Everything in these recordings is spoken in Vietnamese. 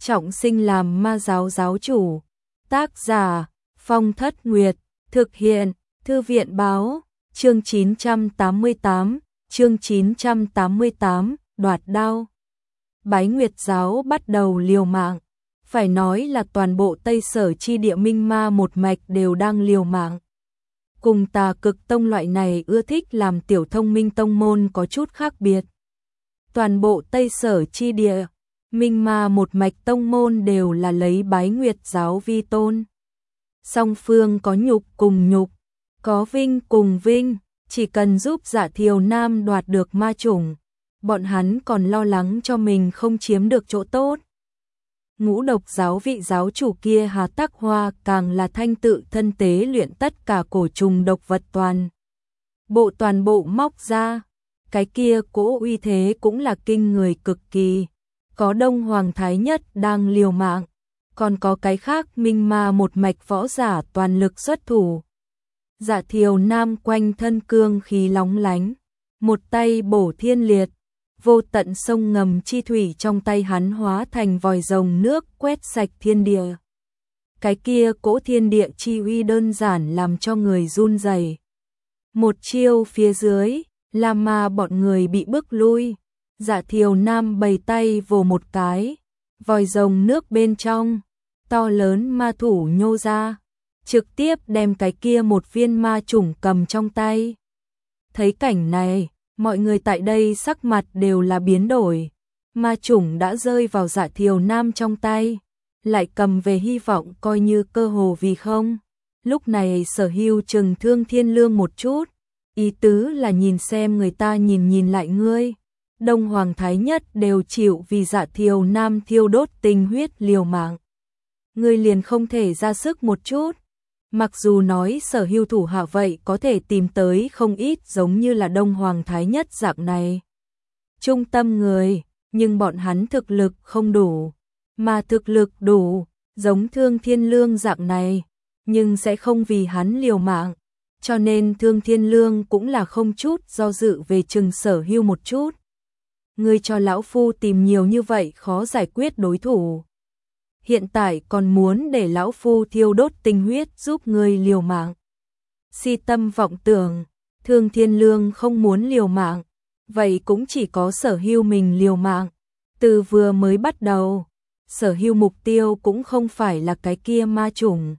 trọng sinh làm ma giáo giáo chủ. Tác giả Phong Thất Nguyệt. Thực hiện Thư viện báo. Chương 988, đoạt đao. Bái Nguyệt giáo bắt đầu liều mạng. Phải nói là toàn bộ Tây Sở chi địa Minh Ma một mạch đều đang liều mạng. Cùng Tà Cực tông loại này ưa thích làm tiểu thông minh tông môn có chút khác biệt. Toàn bộ Tây Sở chi địa, Minh Ma một mạch tông môn đều là lấy Bái Nguyệt giáo vi tôn. Song phương có nhục cùng nhục, có vinh cùng vinh, chỉ cần giúp Dạ Thiều Nam đoạt được ma chủng, bọn hắn còn lo lắng cho mình không chiếm được chỗ tốt. Ngũ Độc giáo vị giáo chủ kia Hà Tắc Hoa càng là thanh tự thân tế luyện tất cả cổ trùng độc vật toàn bộ móc ra, cái kia cỗ uy thế cũng là kinh người cực kỳ. Có Đông Hoàng Thái Nhất đang liều mạng, còn có cái khác Minh Ma một mạch võ giả toàn lực xuất thủ. Dạ Thiều Nam quanh thân cương khí lóng lánh, một tay bổ thiên liệt, vô tận sông ngầm chi thủy trong tay hắn hóa thành vòi rồng nước quét sạch thiên địa. Cái kia cỗ thiên địa chi uy đơn giản làm cho người run rẩy. Một chiêu phía dưới, làm mà bọn người bị bức lui. Dạ Thiều Nam bày tay vồ một cái, vòi rồng nước bên trong, to lớn ma thủ nhô ra, trực tiếp đem cái kia một viên ma chủng cầm trong tay. Thấy cảnh này, mọi người tại đây sắc mặt đều là biến đổi. Ma chủng đã rơi vào Dạ Thiều Nam trong tay, lại cầm về hy vọng coi như cơ hồ vì không. Lúc này Sở Hưu trừng Thương Thiên Lương một chút, ý tứ là nhìn xem người ta nhìn lại ngươi. Đông Hoàng Thái Nhất đều chịu vì Dạ Thiều Nam thiêu đốt tinh huyết liều mạng. Ngươi liền không thể ra sức một chút. Mặc dù nói Sở Hưu thủ hạ vậy có thể tìm tới không ít giống như là Đông Hoàng Thái Nhất dạng này trung tâm người, nhưng bọn hắn thực lực không đủ, mà thực lực đủ, giống Thương Thiên Lương dạng này, nhưng sẽ không vì hắn liều mạng, cho nên Thương Thiên Lương cũng là không chút do dự về chừng Sở Hưu một chút. Ngươi cho lão phu tìm nhiều như vậy khó giải quyết đối thủ. Hiện tại còn muốn để lão phu thiêu đốt tinh huyết giúp ngươi liều mạng. Si tâm vọng tưởng, Thương Thiên Lương không muốn liều mạng, vậy cũng chỉ có Sở Hưu mình liều mạng. Từ vừa mới bắt đầu, Sở Hưu mục tiêu cũng không phải là cái kia ma chủng.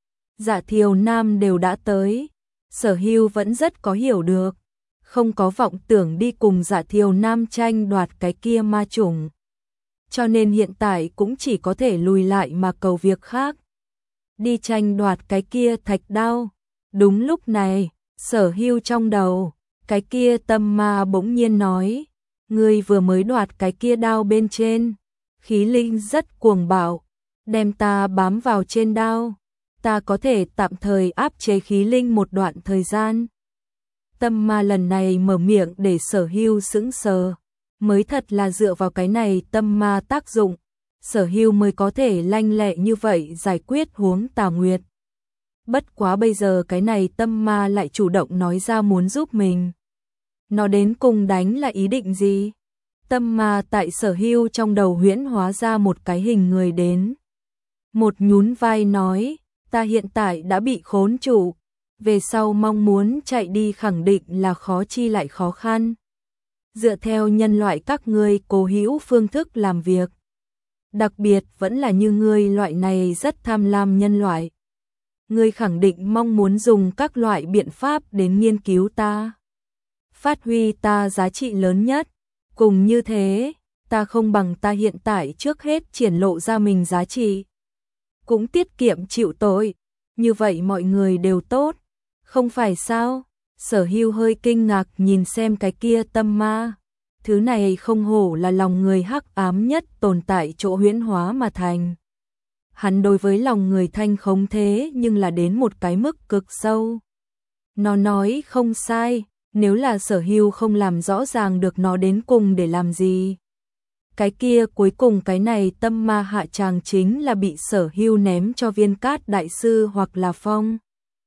Dạ Thiều Nam đều đã tới, Sở Hưu vẫn rất có hiểu được, không có vọng tưởng đi cùng Dạ Thiều Nam tranh đoạt cái kia ma chủng. Cho nên hiện tại cũng chỉ có thể lùi lại mà cầu việc khác. Đi tranh đoạt cái kia thạch đao. Đúng lúc này, Sở Hưu trong đầu, cái kia tâm ma bỗng nhiên nói, ngươi vừa mới đoạt cái kia đao bên trên, khí linh rất cuồng bạo, đem ta bám vào trên đao, ta có thể tạm thời áp chế khí linh một đoạn thời gian. Tâm ma lần này mở miệng để Sở Hưu sững sờ, mới thật là dựa vào cái này tâm ma tác dụng, Sở Hưu mới có thể lanh lẹ như vậy giải quyết huống Tà Nguyệt. Bất quá bây giờ cái này tâm ma lại chủ động nói ra muốn giúp mình. Nó đến cùng đánh là ý định gì? Tâm ma tại Sở Hưu trong đầu huyễn hóa ra một cái hình người đến. Một nhún vai nói, ta hiện tại đã bị khốn trụ, về sau mong muốn chạy đi khẳng định là khó chi lại khó khăn. Dựa theo nhân loại các ngươi cố hữu phương thức làm việc, đặc biệt vẫn là như ngươi loại này rất tham lam nhân loại. Ngươi khẳng định mong muốn dùng các loại biện pháp đến nghiên cứu ta, phát huy ta giá trị lớn nhất. Cùng như thế, ta không bằng ta hiện tại trước hết triển lộ ra mình giá trị, cũng tiết kiệm chịu tội, như vậy mọi người đều tốt, không phải sao? Sở Hưu hơi kinh ngạc nhìn xem cái kia tâm ma, thứ này không hổ là lòng người hắc ám nhất tồn tại chỗ huyễn hóa mà thành. Hắn đối với lòng người thanh khống thế nhưng là đến một cái mức cực sâu. Nó nói không sai, nếu là Sở Hưu không làm rõ ràng được nó đến cùng để làm gì. Cái kia cuối cùng cái này tâm ma hạ tràng chính là bị Sở Hưu ném cho Viên Cát đại sư hoặc là Phong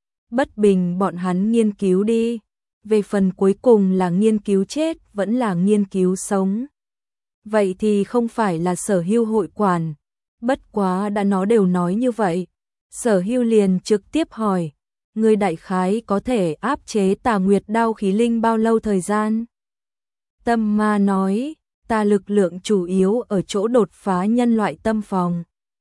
Bất Bình bọn hắn nghiên cứu đi. Về phần cuối cùng là nghiên cứu chết vẫn là nghiên cứu sống. Vậy thì không phải là Sở Hưu hội quản, Bất quá đã nó đều nói như vậy, Sở Hưu liền trực tiếp hỏi, người đại khái có thể áp chế Tà Nguyệt đao khí linh bao lâu thời gian? Tâm ma nói, ta lực lượng chủ yếu ở chỗ đột phá nhân loại tâm phòng,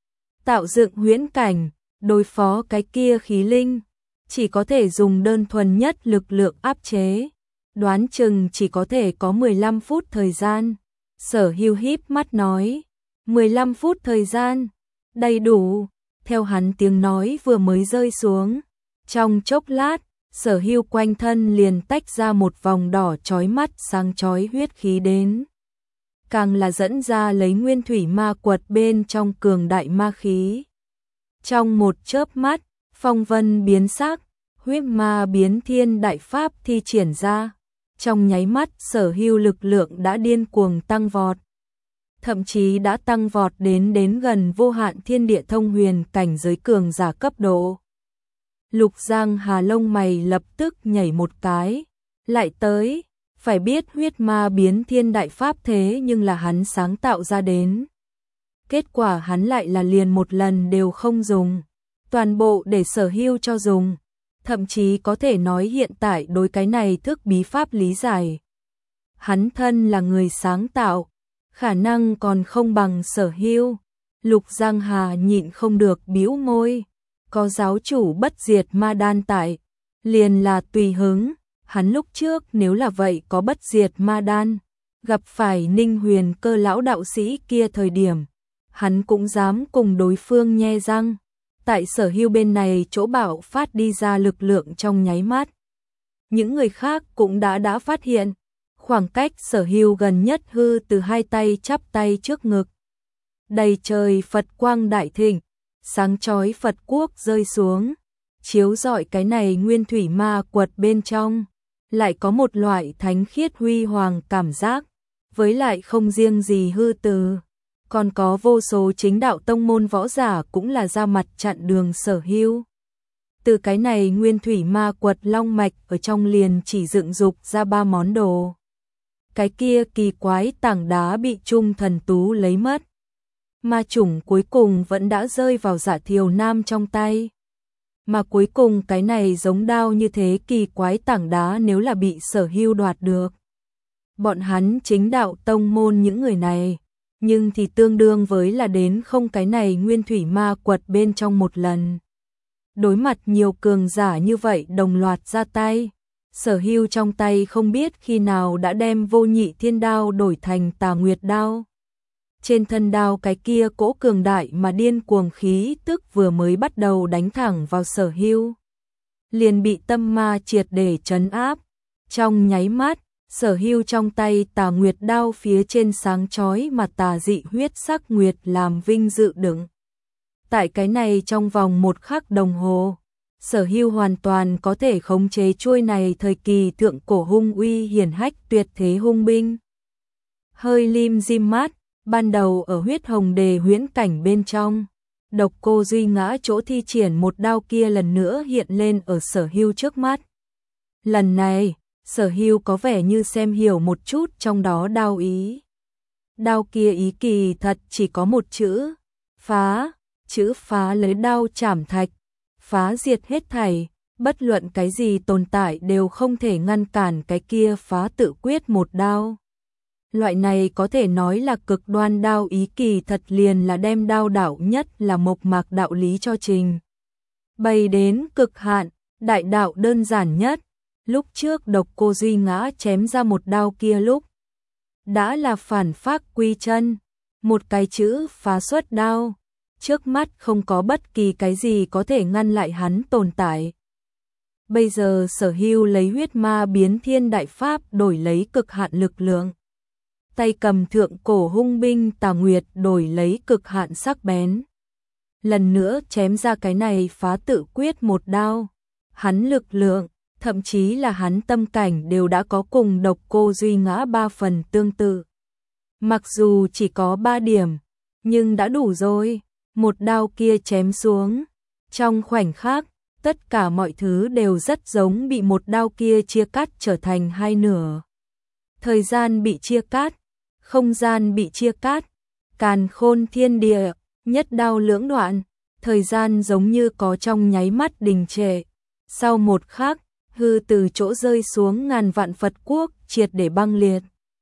tạo dựng huyễn cảnh, đối phó cái kia khí linh, chỉ có thể dùng đơn thuần nhất lực lượng áp chế, đoán chừng chỉ có thể có 15 phút thời gian. Sở Hưu híp mắt nói, 15 phút thời gian, đầy đủ. Theo hắn tiếng nói vừa mới rơi xuống, trong chốc lát, Sở Hưu quanh thân liền tách ra một vòng đỏ chói mắt sáng chói huyết khí đến. Càng là dẫn ra lấy nguyên thủy ma quật bên trong cường đại ma khí. Trong một chớp mắt, phong vân biến sắc, huyết ma biến thiên đại pháp thi triển ra. Trong nháy mắt Sở Hưu lực lượng đã điên cuồng tăng vọt. Thậm chí đã tăng vọt đến gần vô hạn thiên địa thông huyền cảnh giới cường giả cấp độ. Lục Giang Hà lông mày lập tức nhảy một cái, lại tới, phải biết huyết ma biến thiên đại pháp thế nhưng là hắn sáng tạo ra đến. Kết quả hắn lại là liền một lần đều không dùng, toàn bộ để Sở Hưu cho dùng, thậm chí có thể nói hiện tại đối cái này thức bí pháp lý giải. Hắn thân là người sáng tạo, khả năng còn không bằng Sở Hưu. Lục Giang Hà nhịn không được bĩu môi, có giáo chủ bất diệt ma đan tại, liền là tùy hứng, hắn lúc trước nếu là vậy có bất diệt ma đan, gặp phải Ninh Huyền Cơ lão đạo sĩ kia thời điểm, hắn cũng dám cùng đối phương nhe răng. Tại Sở Hưu bên này chỗ bạo phát đi ra lực lượng trong nháy mắt. Những người khác cũng đã phát hiện, khoảng cách Sở Hưu gần nhất hư từ hai tay chắp tay trước ngực. Đầy trời Phật quang đại thịnh, sáng chói Phật quốc rơi xuống, chiếu rọi cái này nguyên thủy ma quật bên trong, lại có một loại thánh khiết huy hoàng cảm giác, với lại không riêng gì hư từ, còn có vô số chính đạo tông môn võ giả cũng là ra mặt chặn đường Sở Hưu. Từ cái này nguyên thủy ma quật long mạch ở trong liền chỉ dựng dục ra 3 món đồ. Cái kia kỳ quái tảng đá bị Trung Thần Tú lấy mất. Ma chủng cuối cùng vẫn đã rơi vào Dạ Thiều Nam trong tay. Mà cuối cùng cái này giống đao như thế kỳ quái tảng đá nếu là bị Sở Hưu đoạt được. Bọn hắn chính đạo tông môn những người này, nhưng thì tương đương với là đến không cái này nguyên thủy ma quật bên trong một lần. Đối mặt nhiều cường giả như vậy đồng loạt ra tay, Sở Hưu trong tay không biết khi nào đã đem vô nhị thiên đao đổi thành Tà Nguyệt đao. Trên thân đao cái kia cỗ cường đại mà điên cuồng khí tức vừa mới bắt đầu đánh thẳng vào Sở Hưu, liền bị tâm ma triệt để trấn áp. Trong nháy mắt, Sở Hưu trong tay Tà Nguyệt đao phía trên sáng chói mà tà dị huyết sắc nguyệt làm vinh dự đựng. Tại cái này trong vòng 1 khắc đồng hồ, Sở Hưu hoàn toàn có thể khống chế chuôi này thời kỳ thượng cổ hung uy hiển hách tuyệt thế hung binh. Hơi lim dim mắt, ban đầu ở huyết hồng đề huyễn cảnh bên trong, Độc Cô Duy Ngã chỗ thi triển một đao kia lần nữa hiện lên ở Sở Hưu trước mắt. Lần này, Sở Hưu có vẻ như xem hiểu một chút trong đó đao ý. Đao kia ý kỳ thật chỉ có một chữ, phá, chữ phá lấy đao chảm thạch, phá diệt hết thảy, bất luận cái gì tồn tại đều không thể ngăn cản cái kia phá tự quyết một đao. Loại này có thể nói là cực đoan đao ý kỳ thật liền là đem đao đạo nhất là mộc mạc đạo lý cho trình bày đến cực hạn, đại đạo đơn giản nhất. Lúc trước Độc Cô Duy Ngã chém ra một đao kia lúc, đã là phản phác quy chân, một cái chữ phá xuất đao, trước mắt không có bất kỳ cái gì có thể ngăn lại hắn tồn tại. Bây giờ Sở Hưu lấy huyết ma biến thiên đại pháp đổi lấy cực hạn lực lượng. Tay cầm thượng cổ hung binh Tà Nguyệt đổi lấy cực hạn sắc bén. Lần nữa chém ra cái này phá tự quyết một đao, hắn lực lượng, thậm chí là hắn tâm cảnh đều đã có cùng Độc Cô Duy Ngã 3 phần tương tự. Mặc dù chỉ có 3 điểm, nhưng đã đủ rồi. Một đao kia chém xuống, trong khoảnh khắc, tất cả mọi thứ đều rất giống bị một đao kia chia cắt trở thành 2 nửa. Thời gian bị chia cắt, không gian bị chia cắt, càn khôn thiên địa, Nhất đao lưỡng đoạn, thời gian giống như có trong nháy mắt đình trệ. Sau một khắc, hư từ chỗ rơi xuống ngàn vạn Phật quốc triệt để băng liệt.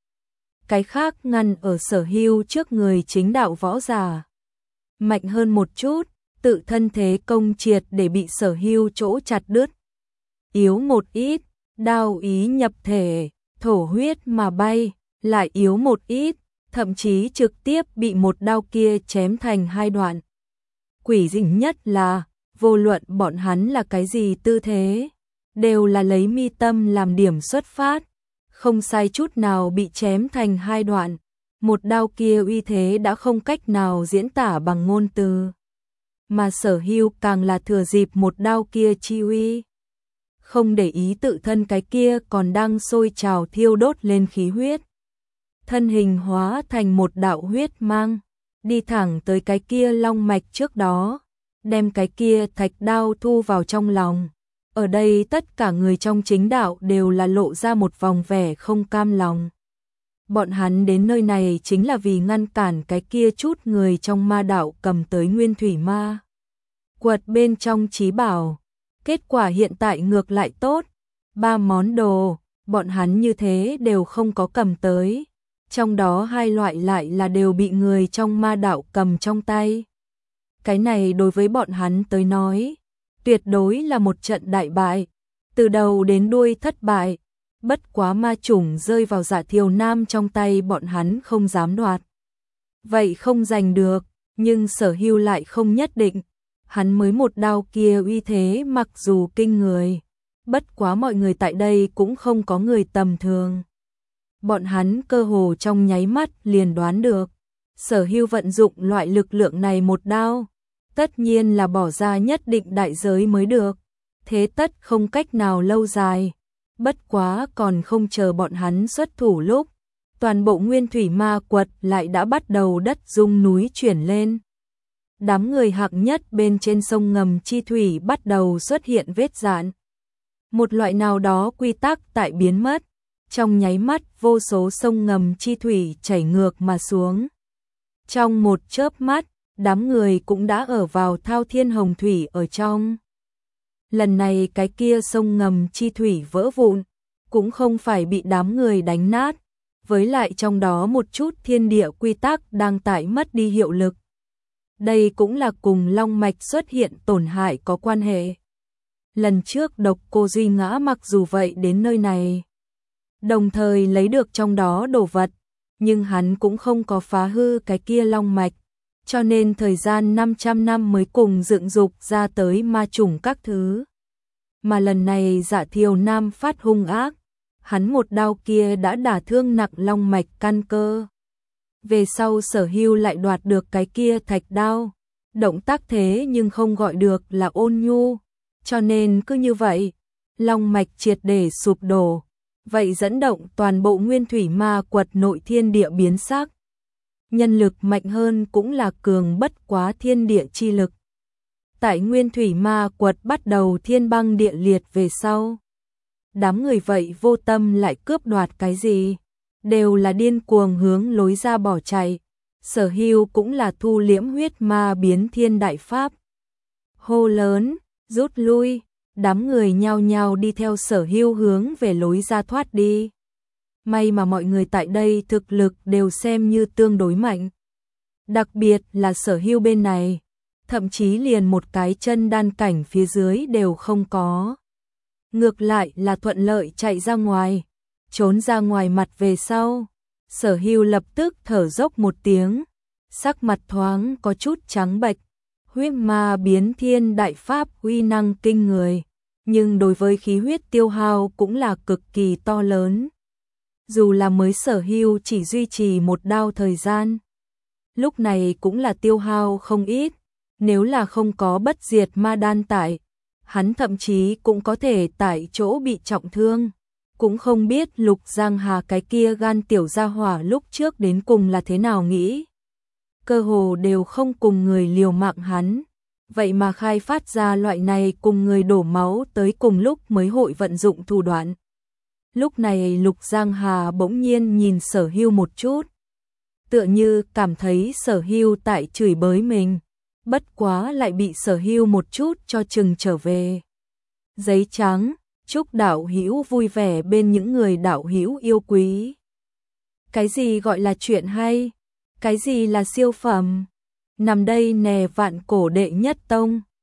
Cái khác ngăn ở Sở Hưu trước người chính đạo võ giả. Mạnh hơn một chút, tự thân thế công triệt để bị Sở Hưu chỗ chặt đứt. Yếu một ít, đao ý nhập thể, thổ huyết mà bay, lại yếu một ít, thậm chí trực tiếp bị một đao kia chém thành hai đoạn. Quỷ dị nhất là, vô luận bọn hắn là cái gì tư thế, đều là lấy mi tâm làm điểm xuất phát, không sai chút nào bị chém thành hai đoạn. Một đao kia uy thế đã không cách nào diễn tả bằng ngôn từ. Mà Sở Hưu càng là thừa dịp một đao kia chi uy. Không để ý tự thân cái kia còn đang sôi trào thiêu đốt lên khí huyết. Thân hình hóa thành một đạo huyết mang, đi thẳng tới cái kia long mạch trước đó, đem cái kia thạch đao thu vào trong lòng. Ở đây tất cả người trong chính đạo đều là lộ ra một vòng vẻ không cam lòng. Bọn hắn đến nơi này chính là vì ngăn cản cái kia chút người trong ma đạo cầm tới nguyên thủy ma quật bên trong chí bảo. Kết quả hiện tại ngược lại tốt, 3 món đồ, bọn hắn như thế đều không có cầm tới. Trong đó 2 loại lại là đều bị người trong ma đạo cầm trong tay. Cái này đối với bọn hắn tới nói, tuyệt đối là một trận đại bại, từ đầu đến đuôi thất bại. Bất quá ma chủng rơi vào Dạ Thiều Nam trong tay bọn hắn không dám đoạt. Vậy không giành được, nhưng Sở Hưu lại không nhất định. Hắn mới một đao kia uy thế mặc dù kinh người, bất quá mọi người tại đây cũng không có người tầm thường. Bọn hắn cơ hồ trong nháy mắt liền đoán được, Sở Hưu vận dụng loại lực lượng này một đao, tất nhiên là bỏ ra nhất định đại giới mới được, thế tất không cách nào lâu dài. Bất quá còn không chờ bọn hắn xuất thủ lúc, toàn bộ nguyên thủy ma quật lại đã bắt đầu đất rung núi chuyển lên. Đám người hạng nhất bên trên sông ngầm chi thủy bắt đầu xuất hiện vết rạn. Một loại nào đó quy tắc tại biến mất, trong nháy mắt vô số sông ngầm chi thủy chảy ngược mà xuống. Trong một chớp mắt, đám người cũng đã ở vào thao thiên hồng thủy ở trong. Lần này cái kia sông ngầm chi thủy vỡ vụn, cũng không phải bị đám người đánh nát, với lại trong đó một chút thiên địa quy tắc đang tại mất đi hiệu lực. Đây cũng là cùng long mạch xuất hiện tổn hại có quan hệ. Lần trước Độc Cô Duy ngã mặc dù vậy đến nơi này, đồng thời lấy được trong đó đồ vật, nhưng hắn cũng không có phá hư cái kia long mạch, cho nên thời gian 500 năm mới cùng dựng dục ra tới ma chủng các thứ. Mà lần này Dạ Thiều Nam phát hung ác, hắn một đao kia đã đả thương nặng long mạch căn cơ. Về sau Sở Hưu lại đoạt được cái kia thạch đao, động tác thế nhưng không gọi được là ôn nhu, cho nên cứ như vậy, long mạch triệt để sụp đổ, vậy dẫn động toàn bộ nguyên thủy ma quật nội thiên địa biến sắc. Nhân lực mạnh hơn cũng là cường bất quá thiên địa chi lực. Tại nguyên thủy ma quật bắt đầu thiên băng địa liệt về sau, đám người vậy vô tâm lại cướp đoạt cái gì, đều là điên cuồng hướng lối ra bỏ chạy. Sở Hưu cũng là thu liễm huyết ma biến thiên đại pháp. Hô lớn, rút lui, đám người nhao nhao đi theo Sở Hưu hướng về lối ra thoát đi. May mà mọi người tại đây thực lực đều xem như tương đối mạnh. Đặc biệt là Sở Hưu bên này, thậm chí liền một cái chân đan cảnh phía dưới đều không có. Ngược lại là thuận lợi chạy ra ngoài, trốn ra ngoài mặt về sau. Sở Hưu lập tức thở dốc một tiếng, sắc mặt thoáng có chút trắng bệch. Huyết ma biến thiên đại pháp uy năng kinh người, nhưng đối với khí huyết tiêu hao cũng là cực kỳ to lớn. Dù là mới Sở Hưu chỉ duy trì một đao thời gian, lúc này cũng là tiêu hao không ít. Nếu là không có bất diệt ma đan tại, hắn thậm chí cũng có thể tại chỗ bị trọng thương. Cũng không biết Lục Giang Hà cái kia gan tiểu gia hỏa lúc trước đến cùng là thế nào nghĩ. Cơ hồ đều không cùng người liều mạng hắn, vậy mà khai phát ra loại này cùng người đổ máu tới cùng lúc mới hội vận dụng thủ đoạn. Lúc này Lục Giang Hà bỗng nhiên nhìn Sở Hưu một chút. tựa như cảm thấy Sở Hưu tại chửi bới mình, bất quá lại bị Sở Hưu một chút cho chừng trở về. Giấy trắng, chúc đạo hữu vui vẻ bên những người đạo hữu yêu quý. Cái gì gọi là chuyện hay? Cái gì là siêu phẩm? Nằm đây nè vạn cổ đệ nhất tông.